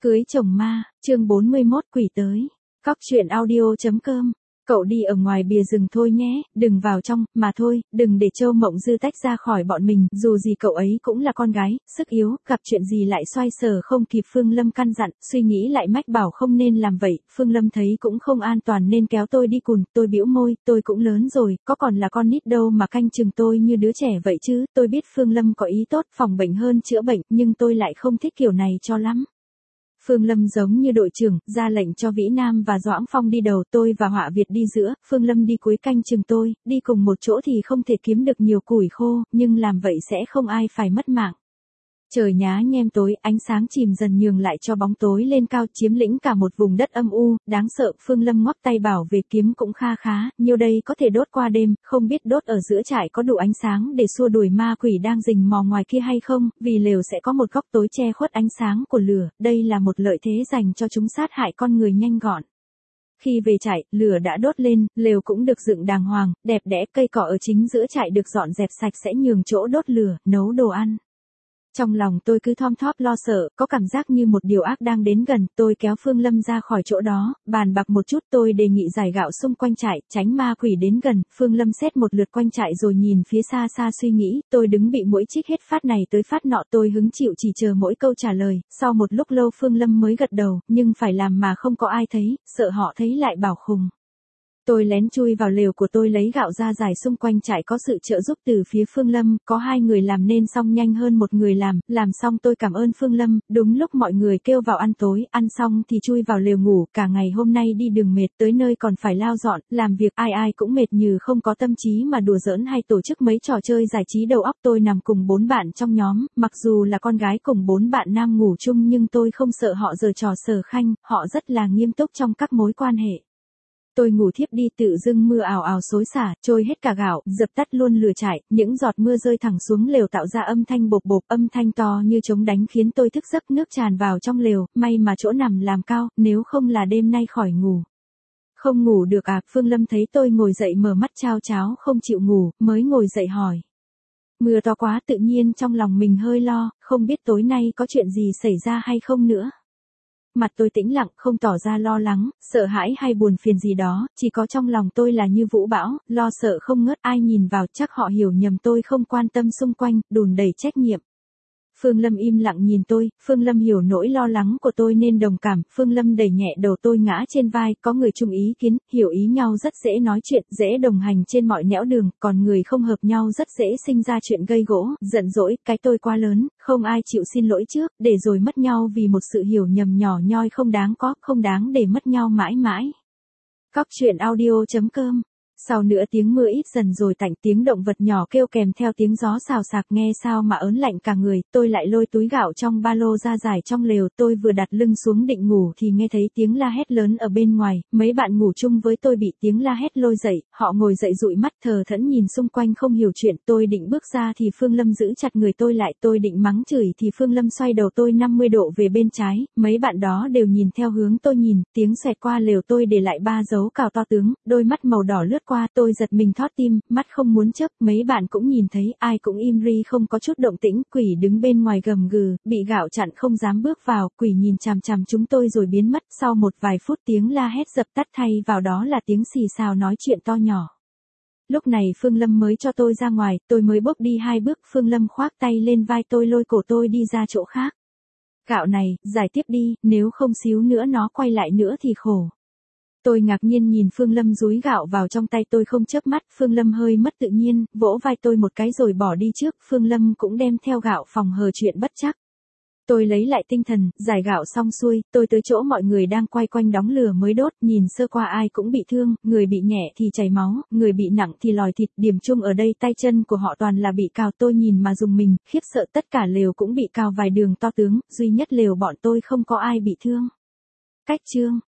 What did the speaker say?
Cưới chồng ma, chương 41 quỷ tới. Cóc truyện audio.com. Cậu đi ở ngoài bìa rừng thôi nhé, đừng vào trong, mà thôi, đừng để Châu Mộng Dư tách ra khỏi bọn mình, dù gì cậu ấy cũng là con gái, sức yếu, gặp chuyện gì lại xoay sở không kịp. Phương Lâm căn dặn, suy nghĩ lại mách bảo không nên làm vậy. Phương Lâm thấy cũng không an toàn nên kéo tôi đi cùng. Tôi bĩu môi, tôi cũng lớn rồi, có còn là con nít đâu mà canh chừng tôi như đứa trẻ vậy chứ. Tôi biết Phương Lâm có ý tốt, phòng bệnh hơn chữa bệnh, nhưng tôi lại không thích kiểu này cho lắm. Phương Lâm giống như đội trưởng, ra lệnh cho Vĩ Nam và Doãn Phong đi đầu, tôi và Họa Việt đi giữa, Phương Lâm đi cuối canh chừng tôi, đi cùng một chỗ thì không thể kiếm được nhiều củi khô, nhưng làm vậy sẽ không ai phải mất mạng. Trời nhá nhem tối, ánh sáng chìm dần nhường lại cho bóng tối lên cao, chiếm lĩnh cả một vùng đất âm u, đáng sợ. Phương Lâm ngoắc tay bảo về kiếm cũng kha khá, nhiêu đây có thể đốt qua đêm, không biết đốt ở giữa trại có đủ ánh sáng để xua đuổi ma quỷ đang rình mò ngoài kia hay không, vì lều sẽ có một góc tối che khuất ánh sáng của lửa, đây là một lợi thế dành cho chúng sát hại con người nhanh gọn. Khi về trại, lửa đã đốt lên, lều cũng được dựng đàng hoàng, đẹp đẽ, cây cỏ ở chính giữa trại được dọn dẹp sạch sẽ nhường chỗ đốt lửa, nấu đồ ăn. Trong lòng tôi cứ thom thóp lo sợ, có cảm giác như một điều ác đang đến gần. Tôi kéo Phương Lâm ra khỏi chỗ đó, bàn bạc một chút. Tôi đề nghị rải gạo xung quanh trại, tránh ma quỷ đến gần. Phương Lâm xét một lượt quanh trại rồi nhìn phía xa xa suy nghĩ. Tôi đứng bị mũi chích hết phát này tới phát nọ, tôi hứng chịu chỉ chờ mỗi câu trả lời. Sau một lúc lâu Phương Lâm mới gật đầu, nhưng phải làm mà không có ai thấy, sợ họ thấy lại bảo khùng. Tôi lén chui vào lều của tôi lấy gạo ra rải xung quanh trại, có sự trợ giúp từ phía Phương Lâm, có hai người làm nên xong nhanh hơn một người làm xong tôi cảm ơn Phương Lâm. Đúng lúc mọi người kêu vào ăn tối, ăn xong thì chui vào lều ngủ. Cả ngày hôm nay đi đường mệt, tới nơi còn phải lau dọn, làm việc, ai cũng mệt như không có tâm trí mà đùa giỡn hay tổ chức mấy trò chơi giải trí đầu óc. Tôi nằm cùng 4 bạn trong nhóm, mặc dù là con gái cùng 4 bạn nam ngủ chung nhưng tôi không sợ họ giở trò sở khanh, họ rất là nghiêm túc trong các mối quan hệ. Tôi ngủ thiếp đi, tự dưng mưa ào ào xối xả, trôi hết cả gạo, dập tắt luôn lửa trại, những giọt mưa rơi thẳng xuống lều tạo ra âm thanh bộp bộp, âm thanh to như trống đánh khiến tôi thức giấc, nước tràn vào trong lều, may mà chỗ nằm làm cao, nếu không là đêm nay khỏi ngủ. Không ngủ được à? Phương Lâm thấy tôi ngồi dậy mở mắt chao cháo không chịu ngủ, mới ngồi dậy hỏi. Mưa to quá, tự nhiên trong lòng mình hơi lo, không biết tối nay có chuyện gì xảy ra hay không nữa. Mặt tôi tĩnh lặng, không tỏ ra lo lắng, sợ hãi hay buồn phiền gì đó, chỉ có trong lòng tôi là như vũ bão, lo sợ không ngớt. Ai nhìn vào chắc họ hiểu nhầm tôi không quan tâm xung quanh, đùn đẩy trách nhiệm. Phương Lâm im lặng nhìn tôi, Phương Lâm hiểu nỗi lo lắng của tôi nên đồng cảm. Phương Lâm đẩy nhẹ đầu tôi ngã trên vai, có người chung ý kiến, hiểu ý nhau rất dễ nói chuyện, dễ đồng hành trên mọi nẻo đường, còn người không hợp nhau rất dễ sinh ra chuyện gây gỗ, giận dỗi. Cái tôi quá lớn, không ai chịu xin lỗi trước, để rồi mất nhau vì một sự hiểu nhầm nhỏ nhoi không đáng có, không đáng để mất nhau mãi mãi. Cóc truyện audio.com. Sau nửa tiếng mưa ít dần rồi tạnh, tiếng động vật nhỏ kêu kèm theo tiếng gió xào xạc, nghe sao mà ớn lạnh cả người. Tôi lại lôi túi gạo trong ba lô ra rải trong lều. Tôi vừa đặt lưng xuống định ngủ thì nghe thấy tiếng la hét lớn ở bên ngoài. Mấy bạn ngủ chung với tôi bị tiếng la hét lôi dậy, họ ngồi dậy dụi mắt thờ thẫn nhìn xung quanh không hiểu chuyện. Tôi định bước ra thì Phương Lâm giữ chặt người tôi lại, tôi định mắng chửi thì Phương Lâm xoay đầu tôi 50 độ về bên trái. Mấy bạn đó đều nhìn theo hướng tôi nhìn, tiếng xoẹt qua lều tôi để lại 3 dấu cào to tướng, đôi mắt màu đỏ lướt qua. Tôi giật mình thót tim, mắt không muốn chớp. Mấy bạn cũng nhìn thấy, ai cũng im ri không có chút động tĩnh. Quỷ đứng bên ngoài gầm gừ, bị gạo chặn không dám bước vào. Quỷ nhìn chằm chằm chúng tôi rồi biến mất. Sau một vài phút tiếng la hét dập tắt, thay vào đó là tiếng xì xào nói chuyện to nhỏ. Lúc này Phương Lâm mới cho tôi ra ngoài, tôi mới bước đi 2 bước, Phương Lâm khoác tay lên vai tôi lôi cổ tôi đi ra chỗ khác. Gạo này, giải tiếp đi, nếu không xíu nữa nó quay lại nữa thì khổ. Tôi ngạc nhiên nhìn Phương Lâm dúi gạo vào trong tay tôi không chớp mắt. Phương Lâm hơi mất tự nhiên, vỗ vai tôi một cái rồi bỏ đi trước. Phương Lâm cũng đem theo gạo phòng hờ chuyện bất trắc. Tôi lấy lại tinh thần, rải gạo xong xuôi, tôi tới chỗ mọi người đang quay quanh đóng lửa mới đốt, nhìn sơ qua ai cũng bị thương, người bị nhẹ thì chảy máu, người bị nặng thì lòi thịt. Điểm chung ở đây tay chân của họ toàn là bị cào, tôi nhìn mà rùng mình, khiếp sợ. Tất cả lều cũng bị cào vài đường to tướng, duy nhất lều bọn tôi không có ai bị thương. Cách chương.